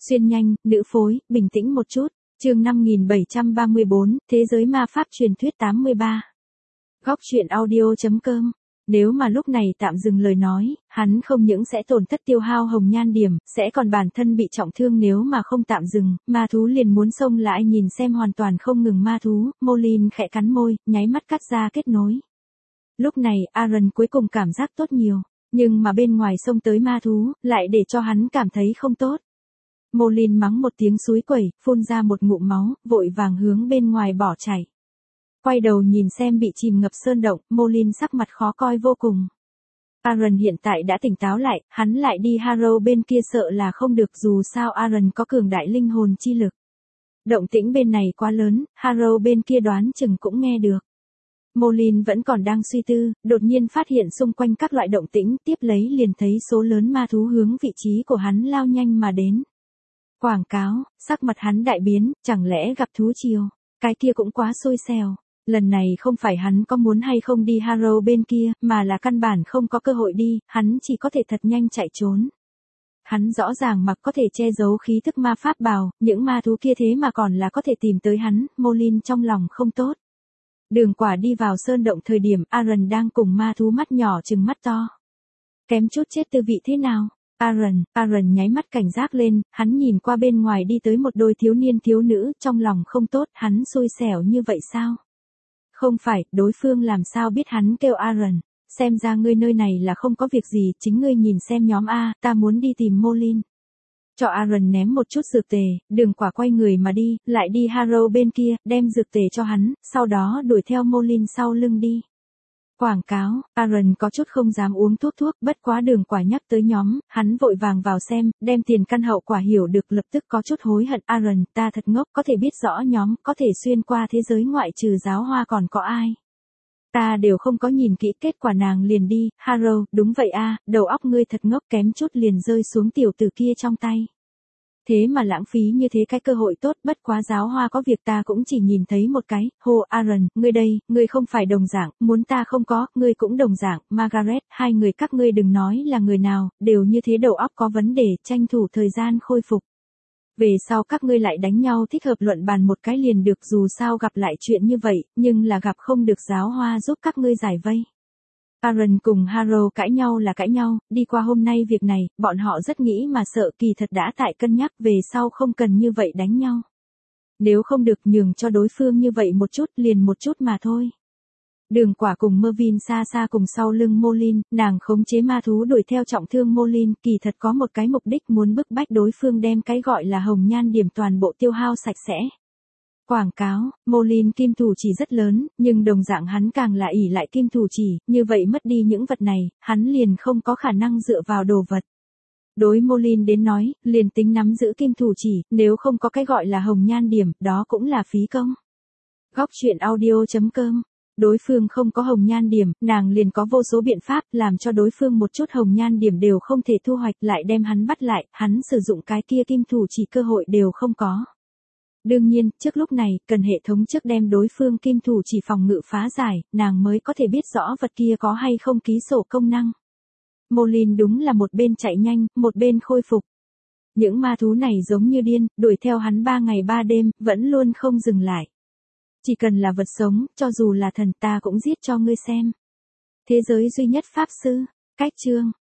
Xuyên nhanh, nữ phối, bình tĩnh một chút. Chương 5734, Thế giới ma pháp truyền thuyết 83. Góc truyện audio.com. Nếu mà lúc này tạm dừng lời nói, hắn không những sẽ tổn thất tiêu hao hồng nhan điểm, sẽ còn bản thân bị trọng thương. Nếu mà không tạm dừng, ma thú liền muốn xông lại. Nhìn xem hoàn toàn không ngừng ma thú, Molin khẽ cắn môi, nháy mắt cắt ra kết nối. Lúc này, Aaron cuối cùng cảm giác tốt nhiều, nhưng mà bên ngoài xông tới ma thú, lại để cho hắn cảm thấy không tốt. Molin mắng một tiếng xúi quẩy, phun ra một ngụm máu, vội vàng hướng bên ngoài bỏ chạy. Quay đầu nhìn xem bị chìm ngập sơn động, Molin sắc mặt khó coi vô cùng. Aaron hiện tại đã tỉnh táo lại, hắn lại đi Harrow bên kia sợ là không được, dù sao Aaron có cường đại linh hồn chi lực. Động tĩnh bên này quá lớn, Harrow bên kia đoán chừng cũng nghe được. Molin vẫn còn đang suy tư, đột nhiên phát hiện xung quanh các loại động tĩnh, tiếp lấy liền thấy số lớn ma thú hướng vị trí của hắn lao nhanh mà đến. Quảng cáo, sắc mặt hắn đại biến, chẳng lẽ gặp thú triều, cái kia cũng quá xui xẻo. Lần này không phải hắn có muốn hay không đi Harrow bên kia, mà là căn bản không có cơ hội đi, hắn chỉ có thể thật nhanh chạy trốn. Hắn rõ ràng mặc có thể che giấu khí thức ma pháp bào, những ma thú kia thế mà còn là có thể tìm tới hắn, Molin trong lòng không tốt. Đường Quả đi vào sơn động thời điểm Aaron đang cùng ma thú mắt nhỏ trừng mắt to. Kém chút chết tư vị thế nào? Aaron nháy mắt cảnh giác lên, hắn nhìn qua bên ngoài đi tới một đôi thiếu niên thiếu nữ, trong lòng không tốt, hắn xui xẻo như vậy sao? Không phải, đối phương làm sao biết hắn kêu Aaron, xem ra ngươi nơi này là không có việc gì, chính ngươi nhìn xem nhóm A, ta muốn đi tìm Molin. Cho Aaron ném một chút dược tề, Đường Quả quay người mà đi, lại đi Harrow bên kia, đem dược tề cho hắn, sau đó đuổi theo Molin sau lưng đi. Quảng cáo, Aaron có chút không dám uống thuốc, bất quá Đường Quả nhắc tới nhóm, hắn vội vàng vào xem, đem tiền căn hậu quả hiểu được, lập tức có chút hối hận. Aaron, ta thật ngốc, có thể biết rõ nhóm, có thể xuyên qua thế giới ngoại trừ giáo hoa còn có ai. Ta đều không có nhìn kỹ, kết quả nàng liền đi, Harrow, đúng vậy a, đầu óc ngươi thật ngốc, kém chút liền rơi xuống tiểu tử kia trong tay. Thế mà lãng phí như thế cái cơ hội tốt, bất quá giáo hoa có việc ta cũng chỉ nhìn thấy một cái, hô Aaron, ngươi đây, ngươi không phải đồng dạng, muốn ta không có, ngươi cũng đồng dạng, Margaret, hai người các ngươi đừng nói là người nào, đều như thế đầu óc có vấn đề, tranh thủ thời gian khôi phục. Về sau các ngươi lại đánh nhau thích hợp luận bàn một cái liền được, dù sao gặp lại chuyện như vậy, nhưng là gặp không được giáo hoa giúp các ngươi giải vây. Aaron cùng Harrow cãi nhau là cãi nhau, đi qua hôm nay việc này, bọn họ rất nghĩ mà sợ, kỳ thật đã tại cân nhắc về sau không cần như vậy đánh nhau. Nếu không được nhường cho đối phương như vậy một chút, liền một chút mà thôi. Đường Quả cùng Mervyn xa xa cùng sau lưng Molin, nàng khống chế ma thú đuổi theo trọng thương Molin, kỳ thật có một cái mục đích, muốn bức bách đối phương đem cái gọi là hồng nhan điểm toàn bộ tiêu hao sạch sẽ. Quảng cáo, Molin kim thủ chỉ rất lớn, nhưng đồng dạng hắn càng là ỷ lại kim thủ chỉ, như vậy mất đi những vật này, hắn liền không có khả năng dựa vào đồ vật. Đối Molin đến nói, liền tính nắm giữ kim thủ chỉ, nếu không có cái gọi là hồng nhan điểm, đó cũng là phí công. Góc truyện audio.com. Đối phương không có hồng nhan điểm, nàng liền có vô số biện pháp làm cho đối phương một chút hồng nhan điểm đều không thể thu hoạch, lại đem hắn bắt lại, hắn sử dụng cái kia kim thủ chỉ cơ hội đều không có. Đương nhiên, trước lúc này, cần hệ thống trước đem đối phương kim thủ chỉ phòng ngự phá giải, nàng mới có thể biết rõ vật kia có hay không ký sổ công năng. Molin đúng là một bên chạy nhanh, một bên khôi phục. Những ma thú này giống như điên, đuổi theo hắn 3 ngày 3 đêm, vẫn luôn không dừng lại. Chỉ cần là vật sống, cho dù là thần ta cũng giết cho ngươi xem. Thế giới duy nhất pháp sư, cách chương.